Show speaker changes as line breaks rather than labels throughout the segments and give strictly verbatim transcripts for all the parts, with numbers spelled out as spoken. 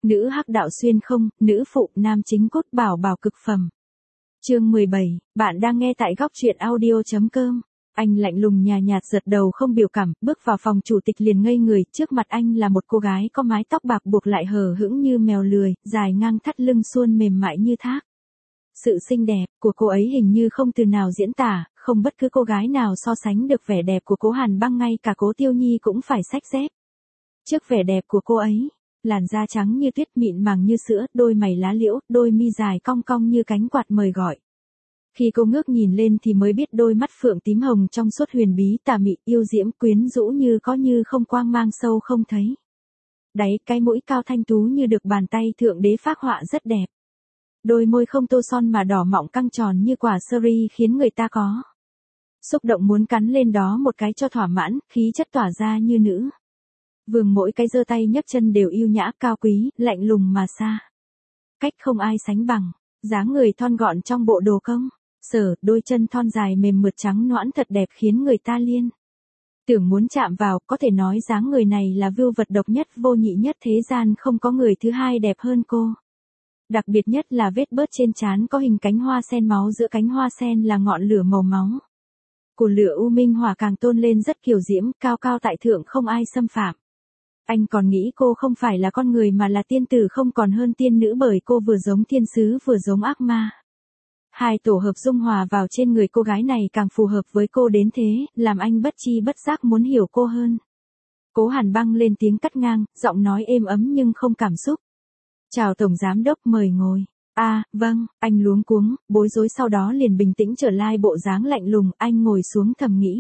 Nữ hắc đạo xuyên không, nữ phụ nam chính cốt bảo bảo cực phẩm. Chương mười bảy, bạn đang nghe tại góc truyện audio chấm com. Anh lạnh lùng nhà nhạt giật đầu không biểu cảm, bước vào phòng chủ tịch liền ngây người, trước mặt anh là một cô gái có mái tóc bạc buộc lại hờ hững như mèo lười, dài ngang thắt lưng suôn mềm mại như thác. Sự xinh đẹp của cô ấy hình như không từ nào diễn tả, không bất cứ cô gái nào so sánh được vẻ đẹp của Cố Hàn Băng, ngay cả Cố Tiêu Nhi cũng phải xách dép. Trước vẻ đẹp của cô ấy, làn da trắng như tuyết, mịn màng như sữa, đôi mày lá liễu, đôi mi dài cong cong như cánh quạt mời gọi. Khi cô ngước nhìn lên thì mới biết đôi mắt phượng tím hồng trong suốt huyền bí, tà mị, yêu diễm, quyến rũ như có như không, quang mang sâu không thấy đáy, cái mũi cao thanh tú như được bàn tay thượng đế phác họa rất đẹp. Đôi môi không tô son mà đỏ mọng căng tròn như quả seri khiến người ta có xúc động muốn cắn lên đó một cái cho thỏa mãn, khí chất tỏa ra như nữ vương, mỗi cái giơ tay nhấc chân đều yêu nhã, cao quý, lạnh lùng mà xa cách không ai sánh bằng. Dáng người thon gọn trong bộ đồ công sở, đôi chân thon dài mềm mượt trắng nõn thật đẹp khiến người ta liên tưởng muốn chạm vào, có thể nói dáng người này là vưu vật độc nhất vô nhị nhất thế gian, không có người thứ hai đẹp hơn cô. Đặc biệt nhất là vết bớt trên trán có hình cánh hoa sen máu, giữa cánh hoa sen là ngọn lửa màu máu của lửa u minh hỏa càng tôn lên rất kiều diễm, cao cao tại thượng không ai xâm phạm. Anh còn nghĩ cô không phải là con người mà là tiên tử, không còn hơn tiên nữ, bởi cô vừa giống thiên sứ vừa giống ác ma. Hai tổ hợp dung hòa vào trên người cô gái này càng phù hợp với cô đến thế, làm anh bất chi bất giác muốn hiểu cô hơn. Cố Hàn Băng lên tiếng cắt ngang, giọng nói êm ấm nhưng không cảm xúc. Chào Tổng Giám Đốc, mời ngồi. À, vâng, anh luống cuống, bối rối, sau đó liền bình tĩnh trở lại bộ dáng lạnh lùng. Anh ngồi xuống thầm nghĩ.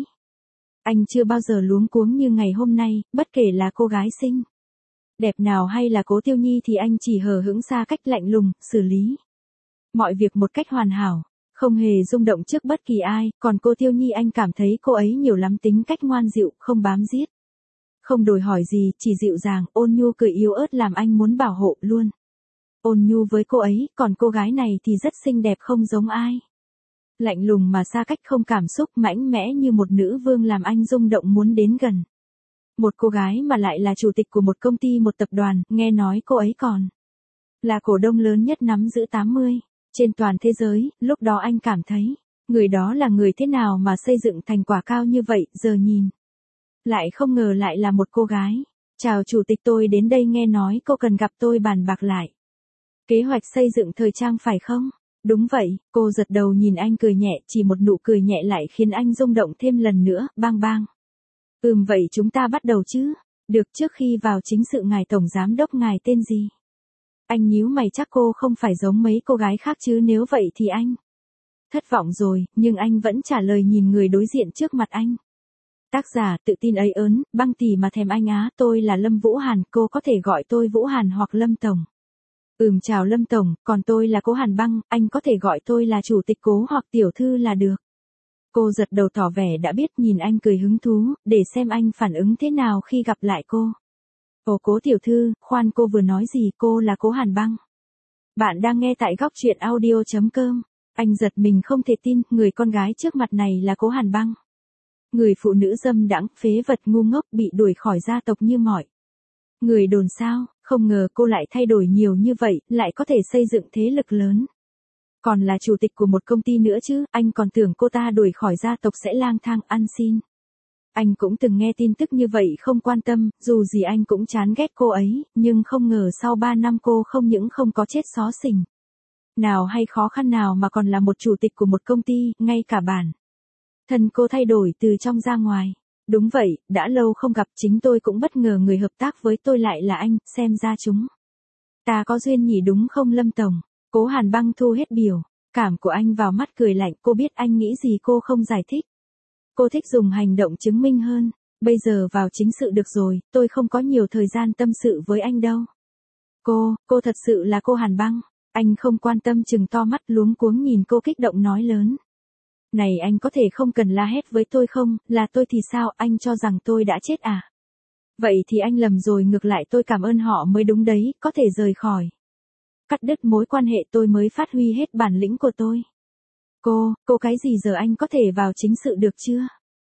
Anh chưa bao giờ luống cuống như ngày hôm nay, bất kể là cô gái xinh đẹp nào hay là Cố Tiêu Nhi thì anh chỉ hờ hững xa cách, lạnh lùng, xử lý mọi việc một cách hoàn hảo, không hề rung động trước bất kỳ ai. Còn cô Tiêu Nhi, anh cảm thấy cô ấy nhiều lắm tính cách ngoan dịu, không bám giết, không đòi hỏi gì, chỉ dịu dàng, ôn nhu, cười yếu ớt làm anh muốn bảo hộ luôn. Ôn nhu với cô ấy, còn cô gái này thì rất xinh đẹp không giống ai. Lạnh lùng mà xa cách, không cảm xúc, mạnh mẽ như một nữ vương làm anh rung động muốn đến gần. Một cô gái mà lại là chủ tịch của một công ty, một tập đoàn, nghe nói cô ấy còn là cổ đông lớn nhất nắm giữ tám mươi trên toàn thế giới. Lúc đó anh cảm thấy, người đó là người thế nào mà xây dựng thành quả cao như vậy, giờ nhìn lại không ngờ lại là một cô gái. Chào chủ tịch, tôi đến đây nghe nói cô cần gặp tôi bàn bạc lại kế hoạch xây dựng thời trang phải không? Đúng vậy, cô giật đầu nhìn anh cười nhẹ, chỉ một nụ cười nhẹ lại khiến anh rung động thêm lần nữa, bang bang. Ừm, vậy chúng ta bắt đầu chứ? Được, trước khi vào chính sự, ngài Tổng Giám Đốc, ngài tên gì? Anh nhíu mày, chắc cô không phải giống mấy cô gái khác chứ, nếu vậy thì anh thất vọng rồi, nhưng anh vẫn trả lời nhìn người đối diện trước mặt anh. Tác giả tự tin ấy ớn, Băng tỉ mà thèm anh á, tôi là Lâm Vũ Hàn, cô có thể gọi tôi Vũ Hàn hoặc Lâm Tổng. Ừm, chào Lâm Tổng, còn tôi là Cố Hàn Băng, anh có thể gọi tôi là Chủ tịch Cố hoặc Tiểu Thư là được. Cô giật đầu tỏ vẻ đã biết, nhìn anh cười hứng thú, để xem anh phản ứng thế nào khi gặp lại cô. Ồ, Cố Tiểu Thư, khoan, cô vừa nói gì? Cô là Cố Hàn Băng. Bạn đang nghe tại góc truyện audio chấm com. Anh giật mình không thể tin, người con gái trước mặt này là Cố Hàn Băng. Người phụ nữ dâm đãng, phế vật, ngu ngốc, bị đuổi khỏi gia tộc như mọi người đồn sao. Không ngờ cô lại thay đổi nhiều như vậy, lại có thể xây dựng thế lực lớn. Còn là chủ tịch của một công ty nữa chứ, anh còn tưởng cô ta đuổi khỏi gia tộc sẽ lang thang ăn xin. Anh cũng từng nghe tin tức như vậy, không quan tâm, dù gì anh cũng chán ghét cô ấy, nhưng không ngờ sau ba năm cô không những không có chết xó xỉnh nào hay khó khăn nào mà còn là một chủ tịch của một công ty, ngay cả bản thân cô thay đổi từ trong ra ngoài. Đúng vậy, đã lâu không gặp, chính tôi cũng bất ngờ người hợp tác với tôi lại là anh, xem ra chúng ta có duyên nhỉ, đúng không Lâm Tổng? Cố Hàn Băng thu hết biểu cảm của anh vào mắt, cười lạnh. Cô biết anh nghĩ gì, cô không giải thích. Cô thích dùng hành động chứng minh hơn. Bây giờ vào chính sự được rồi, tôi không có nhiều thời gian tâm sự với anh đâu. Cô, cô thật sự là cô Hàn Băng. Anh không quan tâm, chừng to mắt luống cuống nhìn cô, kích động nói lớn. Này anh có thể không cần la hét với tôi không, là tôi thì sao, anh cho rằng tôi đã chết à? Vậy thì anh lầm rồi, ngược lại tôi cảm ơn họ mới đúng đấy, có thể rời khỏi. Cắt đứt mối quan hệ tôi mới phát huy hết bản lĩnh của tôi. Cô, cô cái gì, giờ anh có thể vào chính sự được chưa?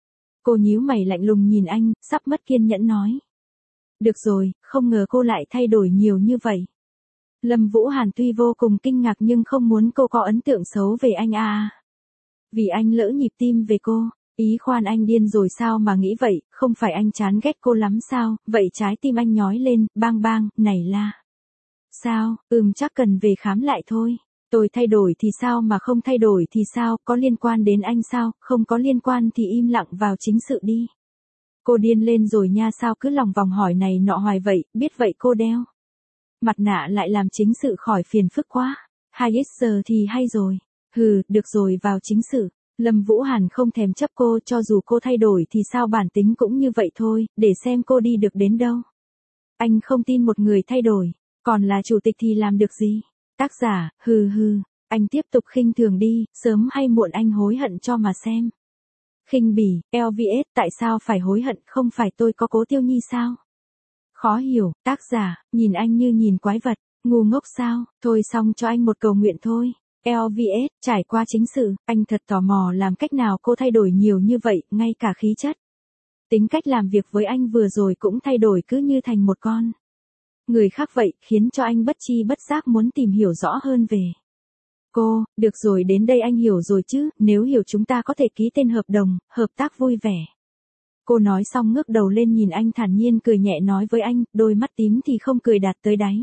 Cô nhíu mày lạnh lùng nhìn anh, sắp mất kiên nhẫn nói. Được rồi, không ngờ cô lại thay đổi nhiều như vậy. Lâm Vũ Hàn tuy vô cùng kinh ngạc nhưng không muốn cô có ấn tượng xấu về anh à. Vì anh lỡ nhịp tim về cô, ý khoan anh điên rồi sao mà nghĩ vậy, không phải anh chán ghét cô lắm sao, vậy trái tim anh nhói lên, bang bang, này là. Sao, ừm chắc cần về khám lại thôi. Tôi thay đổi thì sao mà không thay đổi thì sao, có liên quan đến anh sao, không có liên quan thì im lặng vào chính sự đi. Cô điên lên rồi nha, sao cứ lòng vòng hỏi này nọ hoài vậy, biết vậy cô đeo mặt nạ lại làm chính sự khỏi phiền phức quá. Hai ít giờ thì hay rồi. Hừ, được rồi, vào chính sự. Lâm Vũ Hàn không thèm chấp cô, cho dù cô thay đổi thì sao, bản tính cũng như vậy thôi, để xem cô đi được đến đâu. Anh không tin một người thay đổi, còn là chủ tịch thì làm được gì. Tác giả, hừ hừ, anh tiếp tục khinh thường đi, sớm hay muộn anh hối hận cho mà xem. Khinh bỉ, lờ vê ét, tại sao phải hối hận, không phải tôi có Cố Tiêu Nhi sao? Khó hiểu, tác giả, nhìn anh như nhìn quái vật, ngu ngốc sao, thôi xong cho anh một cầu nguyện thôi. lờ vê ét, trải qua chính sự, anh thật tò mò làm cách nào cô thay đổi nhiều như vậy, ngay cả khí chất. Tính cách làm việc với anh vừa rồi cũng thay đổi cứ như thành một con người khác vậy, khiến cho anh bất chi bất giác muốn tìm hiểu rõ hơn về cô. Được rồi, đến đây anh hiểu rồi chứ, nếu hiểu chúng ta có thể ký tên hợp đồng, hợp tác vui vẻ. Cô nói xong ngước đầu lên nhìn anh thản nhiên cười nhẹ nói với anh, đôi mắt tím thì không cười đạt tới đáy.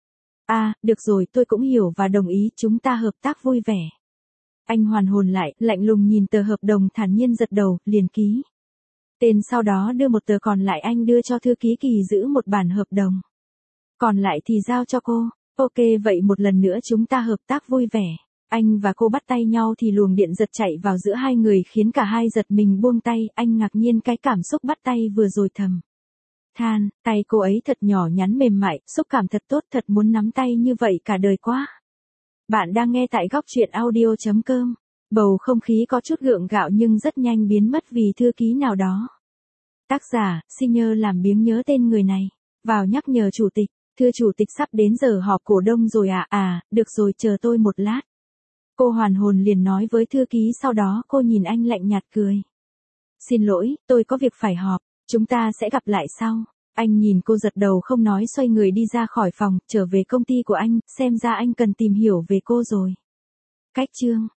À, được rồi, tôi cũng hiểu và đồng ý, chúng ta hợp tác vui vẻ. Anh hoàn hồn lại, lạnh lùng nhìn tờ hợp đồng thản nhiên gật đầu, liền ký tên, sau đó đưa một tờ còn lại anh đưa cho thư ký Kỳ giữ một bản hợp đồng. Còn lại thì giao cho cô. Ok, vậy một lần nữa chúng ta hợp tác vui vẻ. Anh và cô bắt tay nhau thì luồng điện giật chạy vào giữa hai người khiến cả hai giật mình buông tay, anh ngạc nhiên cái cảm xúc bắt tay vừa rồi thầm than, tay cô ấy thật nhỏ nhắn mềm mại, xúc cảm thật tốt, thật muốn nắm tay như vậy cả đời quá. Bạn đang nghe tại góc truyện audio chấm com. Bầu không khí có chút gượng gạo nhưng rất nhanh biến mất vì thư ký nào đó. Tác giả, Senior làm biếng nhớ tên người này. Vào nhắc nhở chủ tịch, thưa chủ tịch sắp đến giờ họp cổ đông rồi à, à, được rồi chờ tôi một lát. Cô hoàn hồn liền nói với thư ký, sau đó cô nhìn anh lạnh nhạt cười. Xin lỗi, tôi có việc phải họp, chúng ta sẽ gặp lại sau. Anh nhìn cô gật đầu không nói, xoay người đi ra khỏi phòng, trở về công ty của anh, xem ra anh cần tìm hiểu về cô rồi. Cách chương